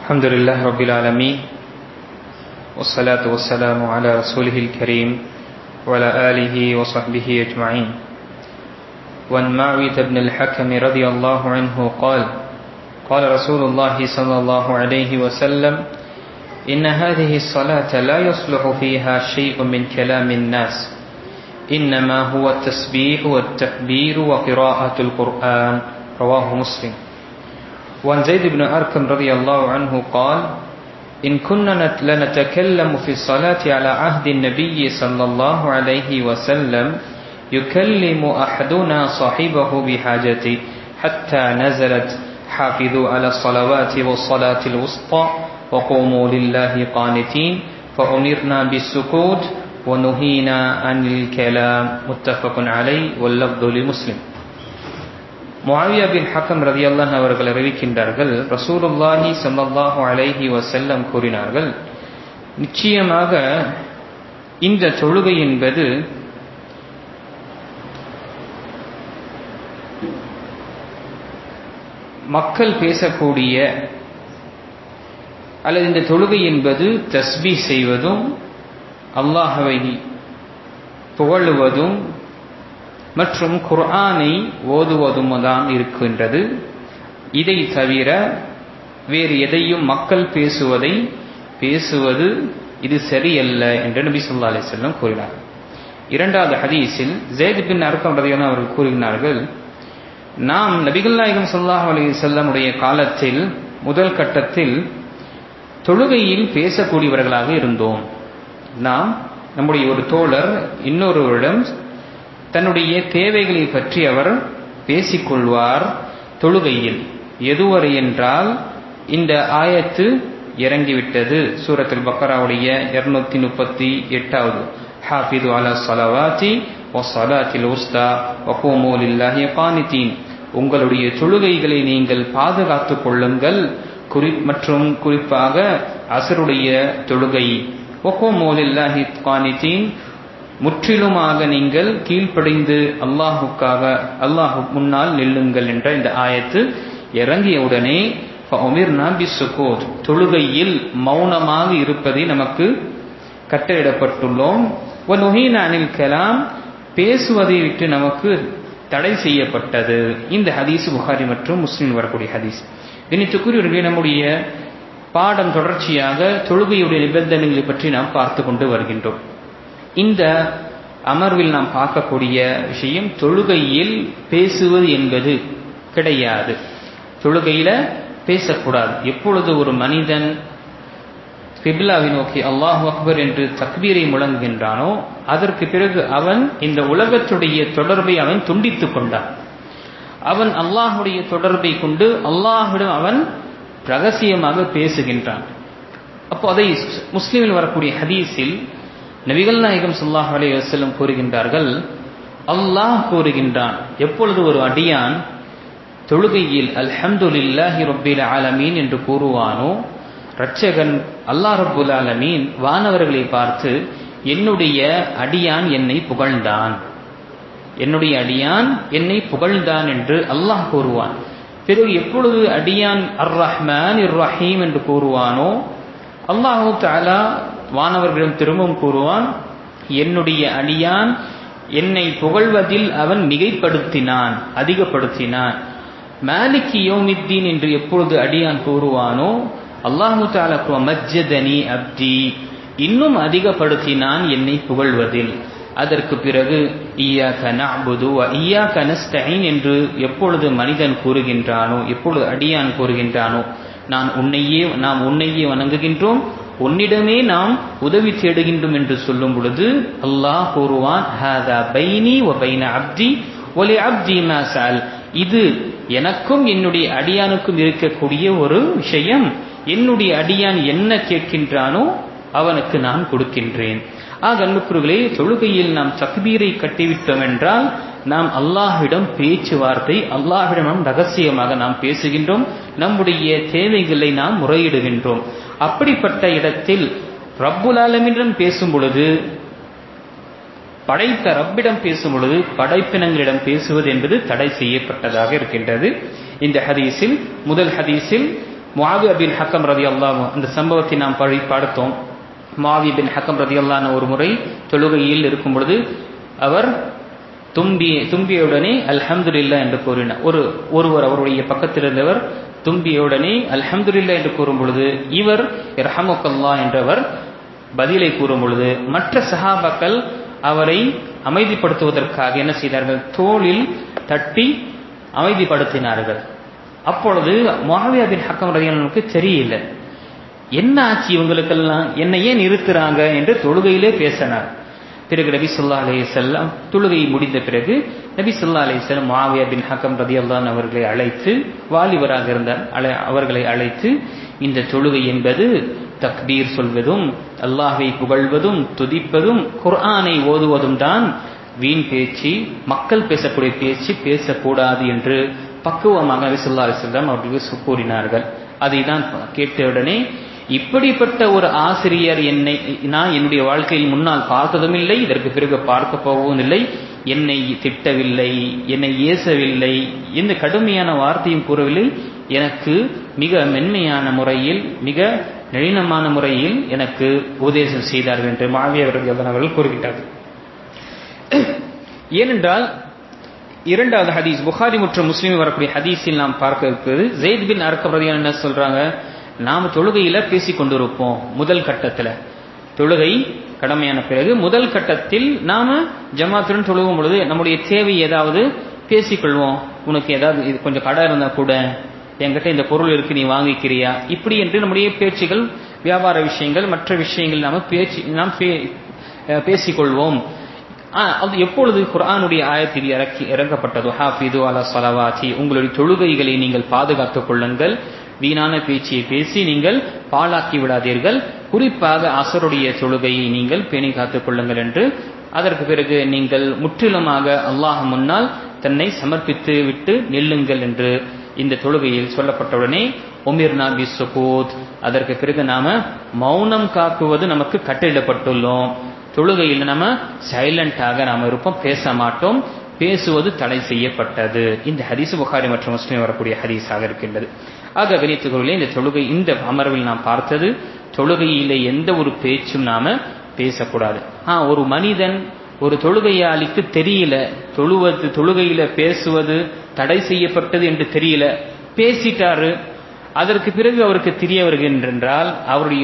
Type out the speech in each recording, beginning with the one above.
الحمد لله رب العالمين والصلاة والسلام على رسوله الكريم وعلى آله وصحبه أجمعين. وعن معاوية بن الحكم رضي الله عنه قال قال رسول الله صلى الله عليه وسلم إن هذه الصلاة لا يصلح فيها شيء من كلام الناس إنما هو التسبيح والتكبير وقراءة القرآن. رواه مسلم. وعن زيد بن أرقم رضي الله عنه قال إن كنا لنتكلم في الصلاة على عهد النبي صلى الله عليه وسلم يكلم أحدنا صاحبه بحاجته حتى نزلت حافظوا على الصلوات والصلاة الوسطى وقوموا لله قانتين فأمرنا بالسكوت ونهينا عن الكلام. متفق عليه واللفظ لمسلم. முஆவியா பின் ஹக்கம் ரலியல்லாஹு அவர்கள் அறிவிக்கின்றார்கள், ரசூலுல்லாஹி ஸல்லல்லாஹு அலைஹி வஸல்லம் கூறினார்கள், நிச்சயமாக இந்த தொழுகை என்பது மக்கள் பேசக்கூடிய அல்லது இந்த தொழுகை என்பது தஸ்பீஹ் செய்வதும் அல்லாஹ்வை புகழுவதும் மற்றும் குர்ஆனை ஓதுவதும் தான் இருக்கின்றது. இதை தவிர வேறு எதையும் மக்கள் பேசுவது இது சரியல்ல என்று நபி ஸல்லல்லாஹு அலைஹி வஸல்லம் கூறினார். இரண்டாவது ஹதீஸில் ஸைத் பின் அர்கம் ரலியல்லாஹு அவர்கள் கூறினார்கள், நாம் நபிகள் நாயகம் ஸல்லல்லாஹு அலைஹி வஸல்லம் உடைய காலத்தில் முதல் கட்டத்தில் தொழுகையில் பேசக்கூடியவர்களாக இருந்தோம். நாம் நம்முடைய ஒரு தோழர் இன்னொருவரிடம் தன்னுடைய தேவைகளை பற்றி அவர் பேசிக்கொள்வார் தொழுகையில். எதுவரை என்றால் இந்த ஆயத்து இறங்கிவிட்டது, சூரத்துல் பக்ராவுடைய 238வது ஹாஃபிது அலா ஸலவாத்தி வஸ்ஸலாத்தில் உஸ்தா வகூமு லில்லாஹி கானிதீன், உங்களுடைய தொழுகைகளை நீங்கள் பாதுகாத்துக் கொள்ளுங்கள், மற்றும் குறிப்பாக அஸ்ருடைய தொழுகை, வகூமு லில்லாஹி கானிதீன், முற்றிலுமாக நீங்கள் கீழ்ப்படிந்து அல்லாஹ் முன்னால் நில்லுங்கள் என்ற இந்த ஆயத்து இறங்கியவுடனே தொழுகையில் மௌனமாக இருப்பதை நமக்கு கட்டளையிடப்பட்டுள்ளோம். பேசுவதை விட்டு நமக்கு தடை செய்யப்பட்டது. இந்த ஹதீஸ் புகாரி மற்றும் முஸ்லிம் வரக்கூடிய ஹதீஸ். தினத்துக்குரிய நம்முடைய பாடம் தொடர்ச்சியாக தொழுகையுடைய நிபந்தனைகளை பற்றி நாம் பார்த்து கொண்டு வருகின்றோம். இந்த அமர்வில் நாம் பார்க்கக்கூடிய விஷயம், தொழுகையில் பேசுவது என்பது கிடையாது. தொழுகையில பேசக்கூடாது. எப்பொழுது ஒரு மனிதன் கிப்லாவை நோக்கி அல்லாஹு அக்பர் என்று தக்பீரை முழங்குகின்றானோ அதற்கு பிறகு அவன் இந்த உலகத்துடைய தொடர்பை அவன் துண்டித்துக் கொண்டான். அவன் அல்லாஹுடைய தொடர்பை கொண்டு அல்லாஹ்விடம் அவன் ரகசியமாக பேசுகின்றான். அப்போ அதை முஸ்லிமில் வரக்கூடிய ஹதீஸில் நபிகள் நாயகம் ஸல்லல்லாஹு அலைஹி வஸல்லம் கூறுகின்றார்கள், அல்லாஹ் கூறுகின்றான், எப்பொழுது ஒரு அடியான் தொழுகையில் அல்ஹம்துலில்லாஹி ரப்பில் ஆலமீன் என்று கூறுவானோ, இரட்சகன் அல்லாஹ் ரப்புல் ஆலமீன் வானவர்களை பார்த்து என்னுடைய அடியான் என்னை புகழ்ந்தான், என்னுடைய அடியான் என்னை புகழ்ந்தான் என்று அல்லாஹ் கூறுவான். பிறகு எப்பொழுது அடியான் அர் ரஹ்மான் இர் ரஹீம் என்று கூறுவானோ, அல்லாஹு தஆலா வானவர்களிடம் திரும்பவும் கூறுவான், என்னுடைய அடியான் என்னை புகழ்வதில் அவன் மிகைப்படுத்தினான், அதிகப்படுத்தினான். மாலிகி யௌமித்தீன் என்று எப்பொழுது அடியான் கூறுவானோ, அல்லாஹு தஆலா மஜ்ஜதனி அப்தி, இன்னும் அதிகப்படுத்தினான் என்னை புகழ்வதில். அதற்கு பிறகு இய்யாக நஅ்புது வ இய்யாக நஸ்தஈன் என்று எப்பொழுது மனிதன் கூறுகின்றானோ, எப்பொழுது அடியான் கூறுகின்றானோ, நாம் உன்னையே வணங்குகின்றோம், உன்னிடமே நாம் உதவி தேடுகின்றோம் என்று சொல்லும் பொழுது அல்லாஹ் கூறுவான், ஹாதா பைனி வ பைன அப்தி வ லி அப்தி மா ஸஅல், இது எனக்கும் என்னுடைய அடியானுக்கும் இருக்கக்கூடிய ஒரு விஷயம். என்னுடைய அடியான் என்ன கேட்கின்றானோ அவனுக்கு நான் கொடுக்கின்றேன். அன்புக்குரியவர்களே, தொழுகையில் நாம் தக்பீரை கட்டிவிட்டோம் என்றால் நாம் அல்லாஹ்விடம் பேச்சுவார்த்தை, அல்லாஹ்விடம் நாம் ரகசியமாக நாம் பேசுகின்றோம், நம்முடைய தேவைகளை நாம் முறையிடுகின்றோம். அப்படிப்பட்ட இடத்தில் ரப்புல் ஆலமீனிடம் பேசும் பொழுது, படைத்த ரப்பிடம் பேசும் பொழுது படைப்பினங்களிடம் பேசுவது என்பது தடை செய்யப்பட்டதாக இருக்கின்றது. இந்த ஹதீஸில் முதல் ஹதீஸில் முஆவியா பின் ஹக்கம் ரலியல்லாஹு அந்த சம்பவத்தை நாம் பார்த்தோம். முஆவியா பின் ஹக்கம் ரலியல்லாஹு ஒரு முறை தொழுகையில் இருக்கும் பொழுது அவர் தும்பியவுடனே அல்ஹம்துலில்லாஹ் என்று கூறினார். ஒருவர் அவருடைய பக்கத்தில் இருந்தவர் தும்பியவுடனே அல்ஹம்துலில்லாஹ் என்று கூறும் பொழுது இவர் இரஹமுக்கல்லாஹ் என்றவர் பதிலை கூறும் பொழுது மற்ற சஹாபாக்கள் அவரை அமைதிப்படுத்துவதற்காக என்ன செய்தார்கள்? தோளில் தட்டி அமைதிப்படுத்தினார்கள். அப்பொழுது முஆவியா பின் ஹக்கம் ரலியல்லாஹு தெரியல, என்ன ஆச்சு இவங்களுக்கெல்லாம், என்ன ஏன் நிறுத்துறாங்க என்று தொழுகையிலே பேசினார். பிறகு நபி ஸல்லல்லாஹு அலைஹி வஸல்லம் தொழுகை முடிந்த பிறகு நபி ஸல்லல்லாஹு அலைஹி வஸல்லம் முஆவியா பின் ஹக்கம் ரலியல்லாஹு அவர்களை அழைத்து, வாலிபராக இருந்தார், அவர்களை அழைத்து, இந்த தொழுகை என்பது தக்பீர் சொல்வதும் அல்லாஹ்வை புகழ்வதும் துதிப்பதும் குர்ஆனை ஓதுவதும் தான், வீண் பேச்சு மக்கள் பேசக்கூடிய பேச்சு பேசக்கூடாது என்று பக்குவமாக நபி ஸல்லல்லாஹு அலைஹி வஸல்லம் அவர்களுக்கு கூறினார்கள். அதை தான் கேட்டவுடனே இப்படிப்பட்ட ஒரு ஆசிரியர் நான் என்னுடைய வாழ்க்கையில் முன்னால் பார்த்ததும் இல்லை, இதற்கு பிறகு பார்க்க போவதும் இல்லை, என்னை திட்டவில்லை, என்னை ஏசவில்லை, எந்த கடுமையான வார்த்தையும் கூறவில்லை, எனக்கு மிக மென்மையான முறையில் மிக நளினமான முறையில் எனக்கு உபதேசம் செய்தார்கள் என்று முஆவியா அவர்கள் கூறுகிறார்கள். ஏனென்றால் இரண்டாவது ஹதீஸ் புகாரி மற்றும் முஸ்லிம் வரக்கூடிய ஹதீஸில் நாம் பார்க்க இருக்கிறது. ஸைத் பின் அர்கம் ரலியல்லாஹு என்ன சொல்றாங்க? நாம் தொழுகையில பேசிக் கொண்டிருப்போம். முதல் கட்டத்தில் தொழுகை கடமையான பிறகு முதல் கட்டத்தில் நாம ஜமாத்துடன் தொழுகும் பொழுது நம்முடைய தேவை ஏதாவது பேசிக்கொள்வோம். உனக்கு ஏதாவது இது கொஞ்சம் கடை இருந்தா கூட, என்கிட்ட இந்த பொருள் இருக்கு, நீ வாங்கிக்கிறியா, இப்படி என்று நம்முடைய பேச்சுகள், வியாபார விஷயங்கள், மற்ற விஷயங்கள் நாம் பேசிக்கொள்வோம். அது எப்பொழுது குர்ஆனுடைய ஆயத்தில் இறங்கப்பட்டதோ, ஹாஃபிது அலா ஸலவாத்தி, உங்களுடைய தொழுகைகளை நீங்கள் பாதுகாத்துக் கொள்ளுங்கள், வீணான பேச்சியை பேசி நீங்கள் பாழாக்கி விடாதீர்கள், குறிப்பாக அஸருடைய தொழுகையை நீங்கள் பேணி காத்துக் கொள்ளுங்கள் என்று, அதற்கு பிறகு நீங்கள் முற்றிலுமாக அல்லாஹ் முன்னால் தன்னை சமர்ப்பித்து விட்டு நெல்லுங்கள் என்று இந்த தொழுகையில் சொல்லப்பட்டவுடனே உமிர்னா பிஸ்ஸுகூத், அதற்கு பிறகு நாம மௌனம் காக்குவது நமக்கு கட்டளிடப்பட்டுள்ளோம். தொழுகையில் நாம சைலண்டாக நாம இருப்போம், பேச மாட்டோம், பேசுவது தடை செய்யப்பட்டது. இந்த ஹதீஸ் புகாரி மற்றும் முஸ்லிம் வரக்கூடிய ஹதீஸாக இருக்கின்றது. ஆக கணித்துக்கொள்ளே இந்த தொழுகை, இந்த அமர்வில் நாம் பார்த்தது, தொழுகையிலே எந்த ஒரு பேச்சும் நாம பேசக்கூடாது. ஒரு மனிதன், ஒரு தொழுகையாளிக்கு தெரியல தொழுகையில பேசுவது தடை செய்யப்பட்டது என்று தெரியல, பேசிட்டாரு, அதற்கு பிறகு அவருக்கு தெரிய வருகின்றால் அவருடைய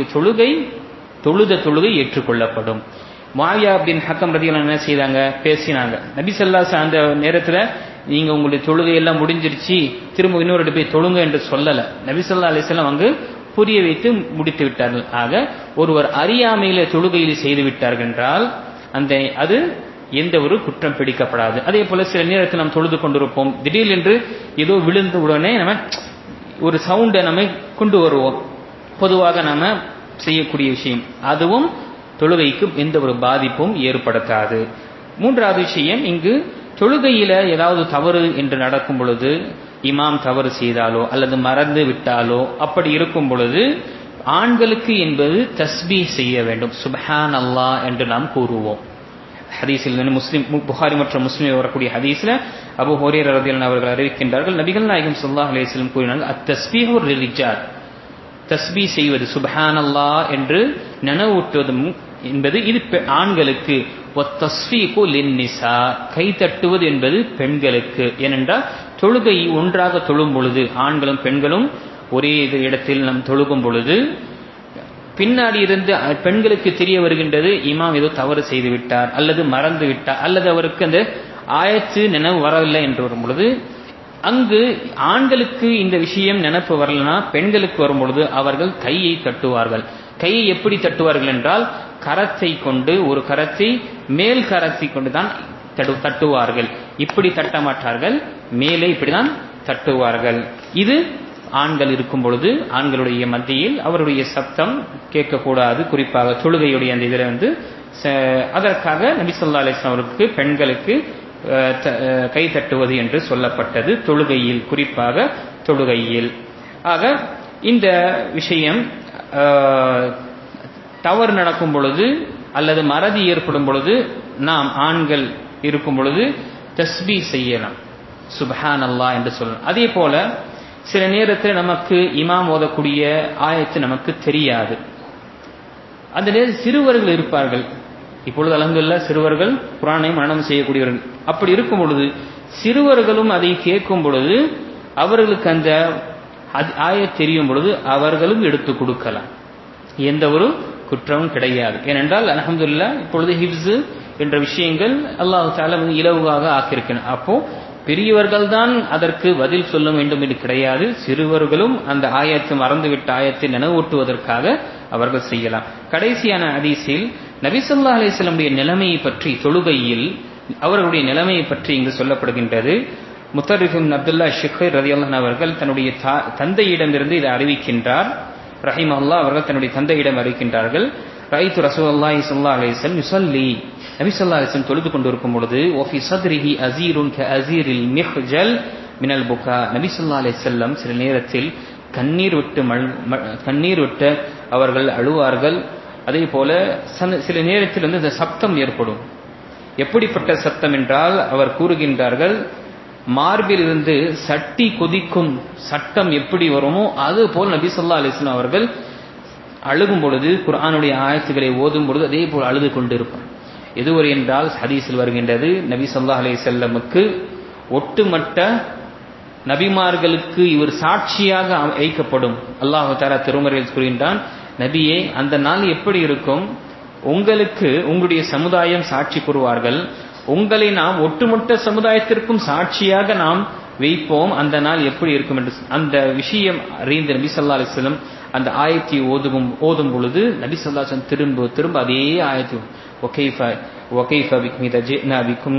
தொழுகை ஏற்றுக்கொள்ளப்படும். முஆவியா பின் ஹக்கம் ரலியல்லாஹு என்ன செய்தாங்க? பேசினாங்க. நபி ஸல்லல்லாஹு அலைஹி அந்த நேரத்தில் நீங்க உங்களுடைய தொழுகையெல்லாம் முடிஞ்சிருச்சு, திரும்ப இன்னொரு போய் தொழுங்க என்று சொல்லல. நபி ஸல்லல்லாஹு அலைஹி வஸல்லம் அங்கு புரிய வைத்து முடித்து விட்டார்கள். ஆக ஒருவர் அறியாமையில தொழுகையில் செய்து விட்டார்கள் என்றால் அது எந்த ஒரு குற்றம் பிடிக்கப்படாது. அதே போல சில நேரத்தில் நாம் தொழுது கொண்டிருப்போம், திடீரென்று ஏதோ விழுந்த உடனே நம்ம ஒரு சவுண்டை நம்ம கொண்டு வருவோம், பொதுவாக நாம செய்யக்கூடிய விஷயம், அதுவும் தொழுகைக்கு எந்த ஒரு பாதிப்பும் ஏற்படுத்தாது. மூன்றாவது விஷயம், இங்கு தொழுகையில ஏதாவது தவறு என்று நடக்கும் பொழுது, இமாம் தவறு செய்தாலோ அல்லது மறந்து விட்டாலோ, அப்படி இருக்கும் பொழுது ஆண்களுக்கு என்பது தஸ்பீஹ் செய்ய வேண்டும், சுப்ஹான் அல்லாஹ் என்று நாம் கூறுவோம். ஹதீஸில் முஸ்லிம் புகாரி மற்றும் முஸ்லிம் வரக்கூடிய ஹதீஸ்ல அபூ ஹுரைரா ரலியல்லாஹு அவர்கள் அறிவிக்கின்றார்கள், நபிகள் நாயகம் ஸல்லல்லாஹு அலைஹி வஸல்லம் கூறினார்கள், அத்-தஸ்பீஹு லிர்ரிஜால், தஸ்பீஹ் செய்வது சுப்ஹான் அல்லாஹ் என்று நினைவூட்டுவது என்பது இது ஆண்களுக்கு, வத்தஸ்ஃபீகு லின்னிஸா, கை தட்டுவது என்பது பெண்களுக்கு. ஏனென்றால் தொழுகை ஒன்றாக தொழும் பொழுது, ஆண்களும் பெண்களும் ஒரே இடத்தில் நாம் தொழுகும் பொழுது பின்னாடி இருந்து பெண்களுக்கு தெரிய வருகின்றது, இமாம் ஏதோ தவறு செய்து விட்டார் அல்லது மறந்து விட்டார் அல்லது அவருக்கு அந்த ஆயத்து நினைவு வரவில்லை என்று வரும் பொழுது, அங்கு ஆண்களுக்கு இந்த விஷயம் நினைப்பு வரலனா பெண்களுக்கு வரும் பொழுது அவர்கள் கையை தட்டுவார்கள். கையை எப்படி தட்டுவார்கள் என்றால், கரத்தை கொண்டு, ஒரு கரத்தை மேல் கரத்தை கொண்டுதான் தட்டுவார்கள், இப்படி தட்ட மாட்டார்கள், மேலே இப்படிதான் தட்டுவார்கள். இது ஆண்கள் இருக்கும் பொழுது ஆண்களுடைய மத்தியில் அவருடைய சப்தம் கேட்கக்கூடாது, குறிப்பாக தொழுகையுடைய அந்த இதில் அதற்காக நபி ஸல்லல்லாஹு அலைஹி வஸல்லம் அவருக்கு பெண்களுக்கு கை தட்டுவது என்று சொல்லப்பட்டது தொழுகையில், குறிப்பாக தொழுகையில். ஆக இந்த விஷயம் தவறு நடக்கும் பொழுது அல்லது மறதி ஏற்படும் பொழுது நாம் ஆண்கள் இருக்கும் பொழுது தஸ்பீஹ் செய்யலாம், சுப்ஹான் அல்லாஹ் என்று சொல்லலாம். அதே போல சில நேரத்தில் நமக்கு இமாம் ஓதக்கூடிய ஆயத்து நமக்கு தெரியாது. அந்த நேரத்தில் சிறுவர்கள் இருப்பார்கள். இப்பொழுது அல்ஹம்துலில்லாஹ் சிறுவர்கள் குர்ஆனை மனனம் செய்யக்கூடியவர்கள். அப்படி இருக்கும் பொழுது சிறுவர்களும் அதை கேட்கும் பொழுது அவர்களுக்கு அந்த ஆயத் தெரியும் பொழுது அவர்களும் எடுத்து கொடுக்கலாம். எந்த ஒரு குற்றமும் கிடையாது. ஏனென்றால் அல்ஹம்துலில்லாஹ் இப்பொழுது ஹிஃப்ஸ் என்ற விஷயங்கள் அல்லாஹ் தஆலா இலகுவாக ஆக்கியிருக்கிறார். அப்போ பெரியவர்கள் தான் அதற்கு பதில் சொல்ல வேண்டும் என்று கிடையாது. சிறுவர்களும் அந்த ஆயத்தை மறந்துவிட்ட ஆயத்தை நினைவூட்டுவதற்காக அவர்கள் செய்யலாம். கடைசியான ஹதீஸில் நபி ஸல்லல்லாஹு அலைஹி வஸல்லம் நிலைமையை பற்றி, தொழுகையில் அவர்களுடைய நிலைமையை பற்றி இங்கு சொல்லப்படுகின்றது. முத்தர்ரிஃப் இப்னு அப்துல்லாஹ் ஷிக்ஹர் ரலியல்லாஹு அன்ஹு அவர்கள் தன்னுடைய தந்தையிடமிருந்து இதை அறிவிக்கின்றார். ரஹிமஹுல்லாஹ் அவர்கள் தன்னுடைய தந்தையிடம் அறிவிக்கின்றார்கள். ரைத்து ரசூலுல்லாஹி ஸல்லல்லாஹு அலைஹி வஸல்லம் யுஸல்லி, நபி ஸல்லல்லாஹு அலைஹி வஸல்லம் தொழுது கொண்டிருக்கும் பொழுது வஃபி ஸத்ரிஹி அஸீருன் கஅஸீரில் மிஹ்ஜல் மினல் புகா, நபி ஸல்லல்லாஹு அலைஹி வஸல்லம் சில நேரத்தில் கண்ணீர் விட்டு அவர்கள் அழுவார்கள். அதே போல சில நேரத்தில் இந்த சப்தம் ஏற்படும். எப்படிப்பட்ட சத்தம் என்றால் அவர் கூறுகின்றார்கள், மார்பில் இருந்து சட்டி கொதிக்கும் சட்டம் எப்படி வருமோ அது போல் நபி ஸல்லல்லாஹு அலைஹி வஸல்லம் அவர்கள் அழுகும் பொழுது, குர்ஆனுடைய ஆயத்துக்களை ஓதும் பொழுது அதே போல் அழுது கொண்டிருப்பார். எதுவரை என்றால் ஹதீஸில் வருகின்றது, நபி ஸல்லல்லாஹு அலைஹி வஸல்லமுக்கு ஒட்டுமொத்த நபிமார்களுக்கு இவர் சாட்சியாக வைக்கப்படும். அல்லாஹ் தஆலா திருமறையில் கூறுகின்றான், நபியே அந்த நாள் எப்படி இருக்கும், உங்களுக்கு உங்களுடைய சமுதாயம் சாட்சி கூறுவார்கள், உங்களை நாம் ஒட்டுமொத்த சமுதாயத்திற்கும் சாட்சியாக நாம் வைப்போம், அந்த நாள் எப்படி இருக்கும் என்று அந்த விஷயம் அறிந்த நபி ஸல்லல்லாஹு அலைஹி வஸல்லம் அந்த ஆயத்தை ஓதும் பொழுது நபி ஸல்லல்லாஹு அலைஹி வஸல்லம் திரும்ப அதே ஆயத்து வகைஃப பிக்கும் இதா ஜினா பிக்கும்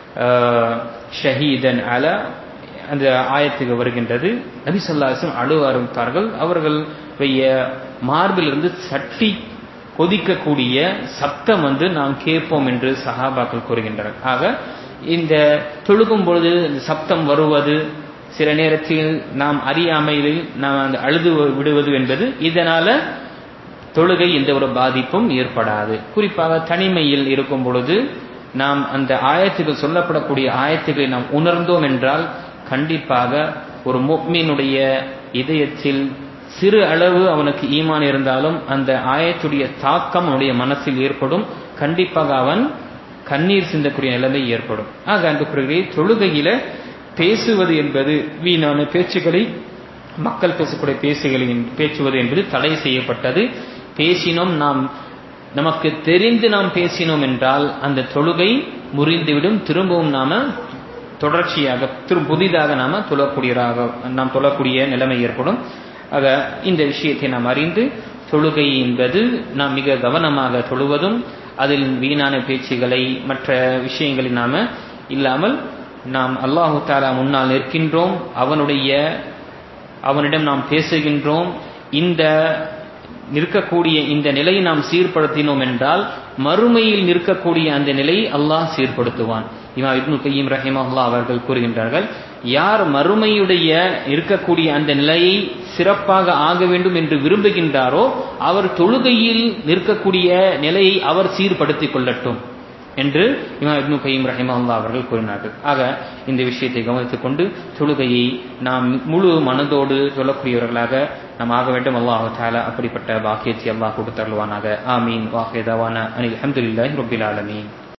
ஷஹீதன் அலா அந்த ஆயத்துக்கு வருகின்றது. நபி ஸல்லல்லாஹு அலைஹி வஸல்லம் அழுவ ஆரம்பித்தார்கள். அவர்களுடைய மார்பிலிருந்து சட்டி கொதிக்கக்கூடிய சப்தம் நாம் கேட்போம் என்று சஹாபாக்கள் கூறுகின்றனர். ஆக இந்த தொழுகும் பொழுது சப்தம் வருவது, சில நேரத்தில் நாம் அறியாமையில் நாம் அழுது விடுவது என்பது, இதனால தொழுகை எந்த ஒரு பாதிப்பும் ஏற்படாது. குறிப்பாக தனிமையில் இருக்கும் பொழுது நாம் அந்த ஆயத்துகள் சொல்லப்படக்கூடிய ஆயத்துக்களை நாம் உணர்ந்தோம் என்றால் கண்டிப்பாக ஒரு முஃமினுடைய இதயத்தில் சிறு அளவு அவனுக்கு ஈமான் இருந்தாலும் அந்த ஆயத்துடைய தாக்கம் அவனுடைய மனசில் ஏற்படும். கண்டிப்பாக அவன் கண்ணீர் சிந்தக்கூடிய நிலைமை ஏற்படும். ஆக அந்த தொழுகையில பேசுவது என்பது, வீணான பேச்சுக்களை, மக்கள் பேசக்கூடிய பேசுவது என்பது தடை செய்யப்பட்டது. பேசினோம், நமக்கு தெரிந்து நாம் பேசினோம் என்றால் அந்த தொழுகை முறிந்துவிடும். திரும்பவும் நாம தொடர்ச்சியாக புதிதாக நாம் தொழக்கூடிய நிலைமை ஏற்படும். ஆக இந்த விஷயத்தை நாம் அறிந்து தொழுகை என்பது நாம் மிக கவனமாக தொழுவதும், அதில் வீணான பேச்சுகளை மற்ற விஷயங்களை நாம இல்லாமல் நாம் அல்லாஹு தஆலா முன்னால் நிற்கின்றோம், அவனிடம் நாம் பேசுகின்றோம். இந்த நிற்கக்கூடிய இந்த நிலையை நாம் சீர்படுத்தினோம் என்றால் மறுமையில் நிற்கக்கூடிய அந்த நிலையை அல்லாஹ் சீர்படுத்துவான். இமாம் இப்னு கய்யிம் ரஹிமஹுல்லாஹ் அவர்கள் கூறுகின்றார்கள், யார் மறுமையுடைய இருக்கக்கூடிய அந்த நிலையை சிறப்பாக ஆக வேண்டும் என்று விரும்புகின்றாரோ அவர் தொழுகையில் நிற்கக்கூடிய நிலையை அவர் சீர்படுத்திக் கொள்ளட்டும் என்று இமாம் இப்னு கய்யிம் ரஹிமஹுல்லாஹ் அவர்கள் கூறினார்கள். ஆக இந்த விஷயத்தை கவனித்துக் கொண்டு தொழுகையை நாம் முழு மனதோடு சொல்லக்கூடியவர்களாக நாம் ஆக வேண்டும். அல்லாஹ் தஆலா அப்படிப்பட்ட பாக்கியத்தை அல்லாஹ் கொடுத்தருள்வானாக. ஆமீன். வாஹிர் தவானா அனில் ஹம்துலில்லாஹி ரப்பில் ஆலமீன்.